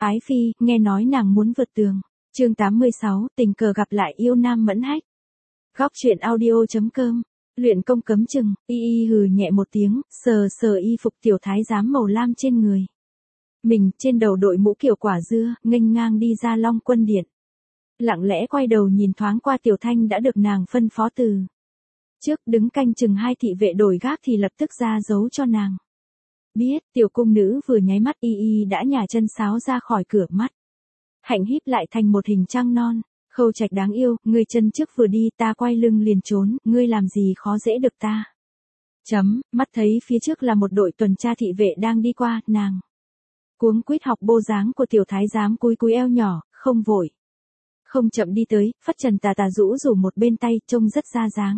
Ái phi, nghe nói nàng muốn vượt tường. Chương 86, tình cờ gặp lại yêu nam Mẫn Hách. Góc truyện audio.com. Luyện công cấm chừng, y hừ nhẹ một tiếng, sờ sờ y phục tiểu thái giám màu lam trên người. Mình trên đầu đội mũ kiểu quả dưa, nghênh ngang đi ra Long Quân Điện. Lặng lẽ quay đầu nhìn thoáng qua Tiểu Thanh đã được nàng phân phó từ trước đứng canh chừng hai thị vệ đổi gác thì lập tức ra dấu cho nàng. Biết, tiểu cung nữ vừa nháy mắt y đã nhả chân sáo ra khỏi cửa mắt. Hạnh híp lại thành một hình trăng non. Khâu Trạch đáng yêu, ngươi chân trước vừa đi ta quay lưng liền trốn, ngươi làm gì khó dễ được ta. Mắt thấy phía trước là một đội tuần tra thị vệ đang đi qua, nàng cuống quýt học bô dáng của tiểu thái giám cúi cúi eo nhỏ, không vội không chậm đi tới, phất trần tà tà rũ rủ một bên tay, trông rất ra dáng.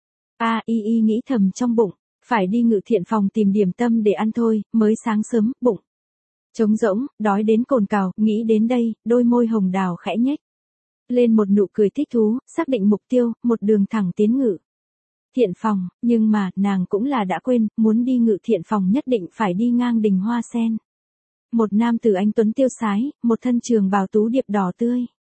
Y nghĩ thầm trong bụng, phải đi Ngự Thiện phòng tìm điểm tâm để ăn thôi, mới sáng sớm, bụng trống rỗng, đói đến cồn cào, nghĩ đến đây, đôi môi hồng đào khẽ nhếch lên một nụ cười thích thú, xác định mục tiêu, một đường thẳng tiến Ngự Thiện phòng, nhưng mà, nàng cũng là đã quên, muốn đi Ngự Thiện phòng nhất định phải đi ngang đình Hoa Sen. Một nam tử anh tuấn tiêu sái, một thân trường bào tú điệp đỏ tươi.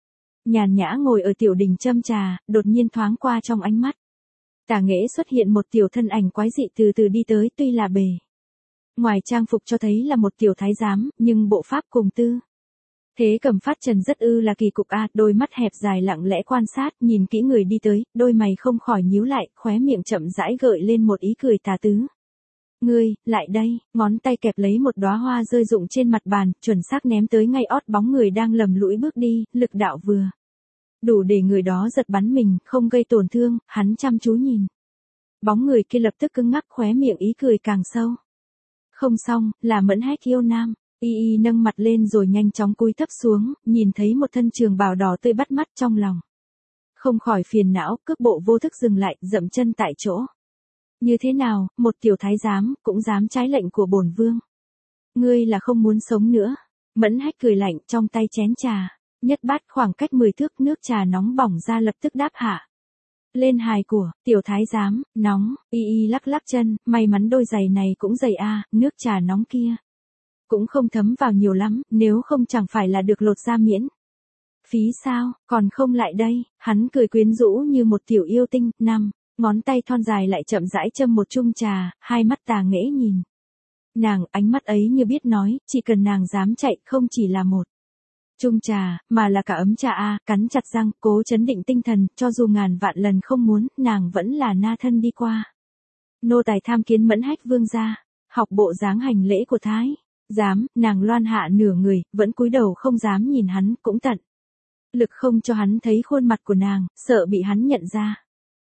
Nhàn nhã ngồi ở tiểu đình châm trà, đột nhiên thoáng qua trong ánh mắt. Tả Nghệ xuất hiện một tiểu thân ảnh quái dị từ từ đi tới, tuy là bề ngoài trang phục cho thấy là một tiểu thái giám, nhưng bộ pháp cùng tư thế cầm phát trần rất là kỳ cục đôi mắt hẹp dài lặng lẽ quan sát, nhìn kỹ người đi tới, đôi mày không khỏi nhíu lại, khóe miệng chậm rãi gợi lên một ý cười tà tứ. Ngươi, lại đây, ngón tay kẹp lấy một đóa hoa rơi rụng trên mặt bàn, chuẩn xác ném tới ngay ót bóng người đang lầm lũi bước đi, lực đạo vừa đủ để người đó giật bắn mình, không gây tổn thương, hắn chăm chú nhìn. Bóng người kia lập tức cứng ngắc, khóe miệng ý cười càng sâu. Không xong, là Mẫn Hách yêu nam. Y nâng mặt lên rồi nhanh chóng cúi thấp xuống, nhìn thấy một thân trường bào đỏ tươi bắt mắt trong lòng. Không khỏi phiền não, cước bộ vô thức dừng lại, dậm chân tại chỗ. Như thế nào, một tiểu thái giám, cũng dám trái lệnh của bổn vương. Ngươi là không muốn sống nữa. Mẫn Hách cười lạnh, trong tay chén trà. Nhất bát khoảng cách 10 thước nước trà nóng bỏng ra lập tức đáp hạ lên hài của tiểu thái giám, nóng. Y lắc lắc chân, may mắn đôi giày này cũng dày nước trà nóng kia cũng không thấm vào nhiều lắm, nếu không chẳng phải là được lột da miễn phí sao, còn không lại đây. Hắn cười quyến rũ như một tiểu yêu tinh. Ngón tay thon dài lại chậm rãi châm một chung trà, hai mắt Tà Nghệ nhìn nàng, ánh mắt ấy như biết nói, chỉ cần nàng dám chạy, không chỉ là một chung trà, mà là cả ấm trà cắn chặt răng, cố chấn định tinh thần, cho dù ngàn vạn lần không muốn, nàng vẫn là na thân đi qua. Nô tài tham kiến Mẫn Hách vương gia, học bộ dáng hành lễ của thái giám. Nàng loan hạ nửa người, vẫn cúi đầu không dám nhìn hắn, cũng tận lực không cho hắn thấy khuôn mặt của nàng, sợ bị hắn nhận ra.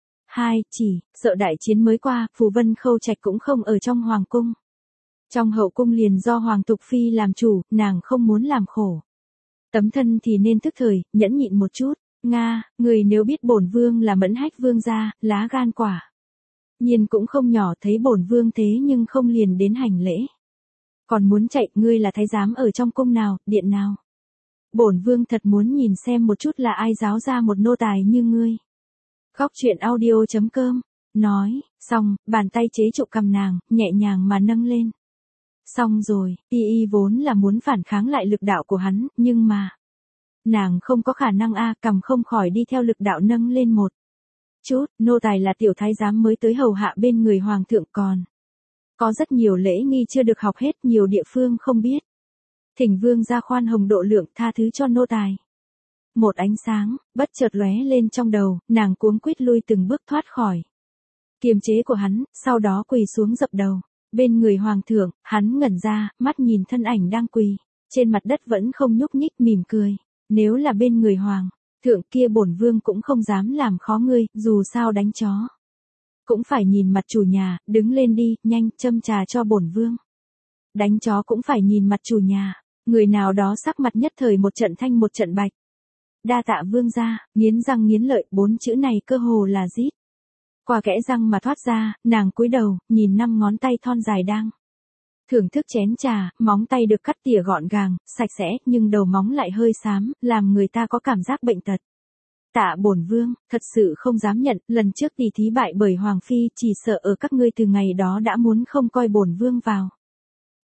Chỉ sợ đại chiến mới qua, Phù Vân Khâu Trạch cũng không ở trong hoàng cung. Trong hậu cung liền do Hoàng Tục Phi làm chủ, nàng không muốn làm khổ tấm thân thì nên thức thời, nhẫn nhịn một chút. Người nếu biết bổn vương là Mẫn Hách vương gia, lá gan quả nhiên cũng không nhỏ, thấy bổn vương thế nhưng không liền đến hành lễ. Còn muốn chạy, ngươi là thái giám ở trong cung nào, điện nào? Bổn vương thật muốn nhìn xem một chút là ai giáo ra một nô tài như ngươi. Góc truyện audio.com. Nói, xong, bàn tay chế trụ cằm nàng, nhẹ nhàng mà nâng lên. Xong rồi, y vốn là muốn phản kháng lại lực đạo của hắn, nhưng mà nàng không có khả năng cằm không khỏi đi theo lực đạo nâng lên một chút. Nô tài là tiểu thái giám mới tới hầu hạ bên người hoàng thượng, còn có rất nhiều lễ nghi chưa được học hết, nhiều địa phương không biết. Thỉnh vương gia khoan hồng độ lượng, tha thứ cho nô tài. Một ánh sáng bất chợt lóe lên trong đầu, nàng cuống quýt lui từng bước thoát khỏi kiềm chế của hắn, sau đó quỳ xuống dập đầu. Bên người hoàng thượng, hắn ngẩn ra, mắt nhìn thân ảnh đang quỳ trên mặt đất vẫn không nhúc nhích, mỉm cười. Nếu là bên người hoàng thượng kia, bổn vương cũng không dám làm khó ngươi, dù sao đánh chó cũng phải nhìn mặt chủ nhà, đứng lên đi, nhanh, châm trà cho bổn vương. Đánh chó cũng phải nhìn mặt chủ nhà. Người nào đó sắc mặt nhất thời một trận thanh một trận bạch. Đa tạ vương gia, nghiến răng nghiến lợi, 4 chữ này cơ hồ là rít qua kẽ răng mà thoát ra. Nàng cúi đầu, nhìn 5 ngón tay thon dài đang thưởng thức chén trà, móng tay được cắt tỉa gọn gàng, sạch sẽ, nhưng đầu móng lại hơi xám, làm người ta có cảm giác bệnh tật. Tạ bổn vương, thật sự không dám nhận, lần trước tỷ thí bại bởi Hoàng Phi, chỉ sợ ở các ngươi từ ngày đó đã muốn không coi bổn vương vào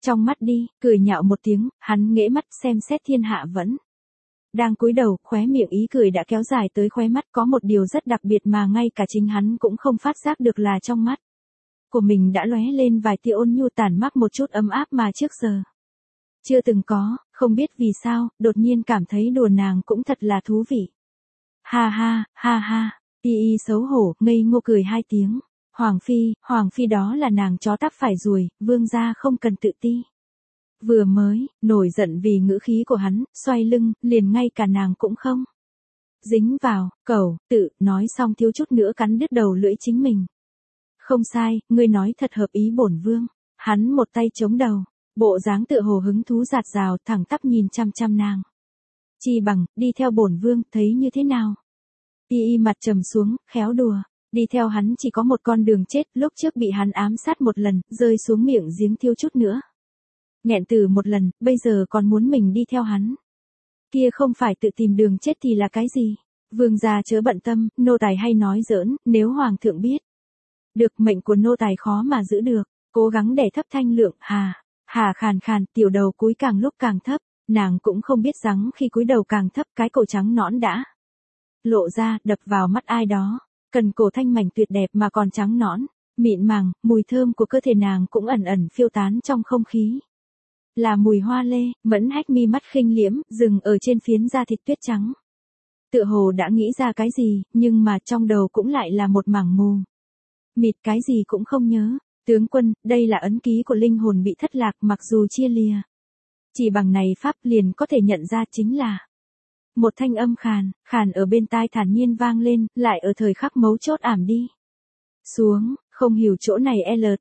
Trong mắt đi, cười nhạo một tiếng, hắn nghễ mắt xem xét thiên hạ vẫn. Đang cúi đầu, khóe miệng ý cười đã kéo dài tới khóe mắt, có một điều rất đặc biệt mà ngay cả chính hắn cũng không phát giác được là trong mắt của mình đã lóe lên vài tia ôn nhu tản mát một chút ấm áp mà trước giờ chưa từng có, không biết vì sao, đột nhiên cảm thấy đùa nàng cũng thật là thú vị. Ha ha, ha ha, y y xấu hổ, ngây ngô cười hai tiếng. Hoàng phi đó là nàng chó táp phải ruồi, vương gia không cần tự ti. Vừa mới, nổi giận vì ngữ khí của hắn, xoay lưng, liền ngay cả nàng cũng không dính vào, cẩu, tự, nói xong thiếu chút nữa cắn đứt đầu lưỡi chính mình. Không sai, ngươi nói thật hợp ý bổn vương. Hắn một tay chống đầu, bộ dáng tựa hồ hứng thú giạt rào, thẳng tắp nhìn chăm chăm nàng. Chi bằng, đi theo bổn vương, thấy như thế nào? Y y mặt trầm xuống, khéo đùa. Đi theo hắn chỉ có một con đường chết, lúc trước bị hắn ám sát một lần, rơi xuống miệng giếng thiêu chút nữa. Nghẹn từ một lần, bây giờ còn muốn mình đi theo hắn. Kia không phải tự tìm đường chết thì là cái gì? Vương gia chớ bận tâm, nô tài hay nói giỡn, nếu hoàng thượng biết. Được, mệnh của nô tài khó mà giữ được, cố gắng để thấp thanh lượng, hà khàn khàn, tiểu đầu cúi càng lúc càng thấp, nàng cũng không biết rằng khi cúi đầu càng thấp cái cổ trắng nõn đã lộ ra, đập vào mắt ai đó, cần cổ thanh mảnh tuyệt đẹp mà còn trắng nõn, mịn màng, mùi thơm của cơ thể nàng cũng ẩn ẩn phiêu tán trong không khí. Là mùi hoa lê, Mẫn Hách mi mắt khinh liễm, dừng ở trên phiến da thịt tuyết trắng. Tựa hồ đã nghĩ ra cái gì, nhưng mà trong đầu cũng lại là một mảng mù mịt, cái gì cũng không nhớ. Tướng quân, đây là ấn ký của linh hồn bị thất lạc, mặc dù chia lìa. Chỉ bằng này pháp liền có thể nhận ra chính là một thanh âm khàn ở bên tai thản nhiên vang lên, lại ở thời khắc mấu chốt ảm đi xuống, không hiểu chỗ này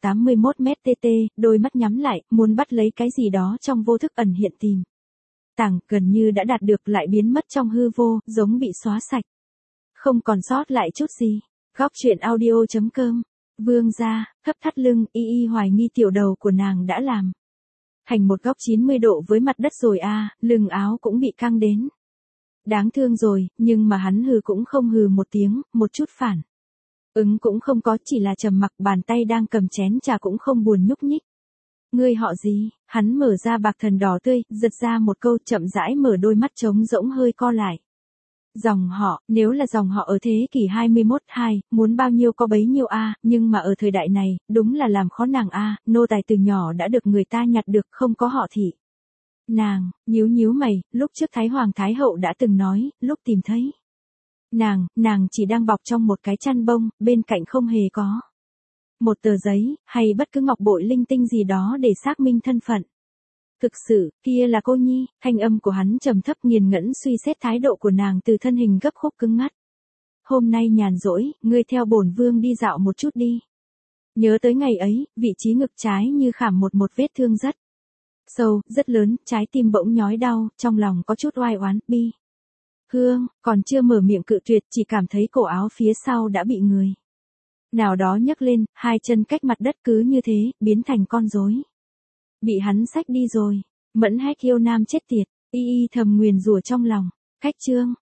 L81MTT, đôi mắt nhắm lại, muốn bắt lấy cái gì đó trong vô thức ẩn hiện tìm tàng, gần như đã đạt được lại biến mất trong hư vô, giống bị xóa sạch. Không còn sót lại chút gì. Góc truyện audio.com. Vương gia, thấp thắt lưng, y y hoài nghi tiểu đầu của nàng đã làm thành một góc 90 độ với mặt đất rồi lưng áo cũng bị căng đến. Đáng thương rồi, nhưng mà hắn hừ cũng không hừ một tiếng, một chút phản ứng cũng không có, chỉ là trầm mặc, bàn tay đang cầm chén trà cũng không buồn nhúc nhích. Ngươi họ gì? Hắn mở ra bạc thần đỏ tươi, giật ra một câu, chậm rãi mở đôi mắt trống rỗng hơi co lại. Dòng họ, nếu là dòng họ ở thế kỷ 21-2, muốn bao nhiêu có bấy nhiêu nhưng mà ở thời đại này, đúng là làm khó nàng nô tài từ nhỏ đã được người ta nhặt được, không có họ thị. Nàng, nhíu mày, lúc trước Thái Hoàng Thái Hậu đã từng nói, lúc tìm thấy nàng chỉ đang bọc trong một cái chăn bông, bên cạnh không hề có một tờ giấy, hay bất cứ ngọc bội linh tinh gì đó để xác minh thân phận. Thực sự, kia là cô nhi, thanh âm của hắn trầm thấp nghiền ngẫm suy xét thái độ của nàng từ thân hình gấp khúc cứng ngắt. Hôm nay nhàn rỗi, ngươi theo bổn vương đi dạo một chút đi. Nhớ tới ngày ấy, vị trí ngực trái như khảm một vết thương rất sâu, rất lớn, trái tim bỗng nhói đau, trong lòng có chút oai oán, bi. Hương, còn chưa mở miệng cự tuyệt, chỉ cảm thấy cổ áo phía sau đã bị người nào đó nhấc lên, hai chân cách mặt đất cứ như thế, biến thành con rối. Bị hắn xách đi rồi. Mẫn Hách yêu nam chết tiệt, y y thầm nguyền rủa trong lòng. Khách chương.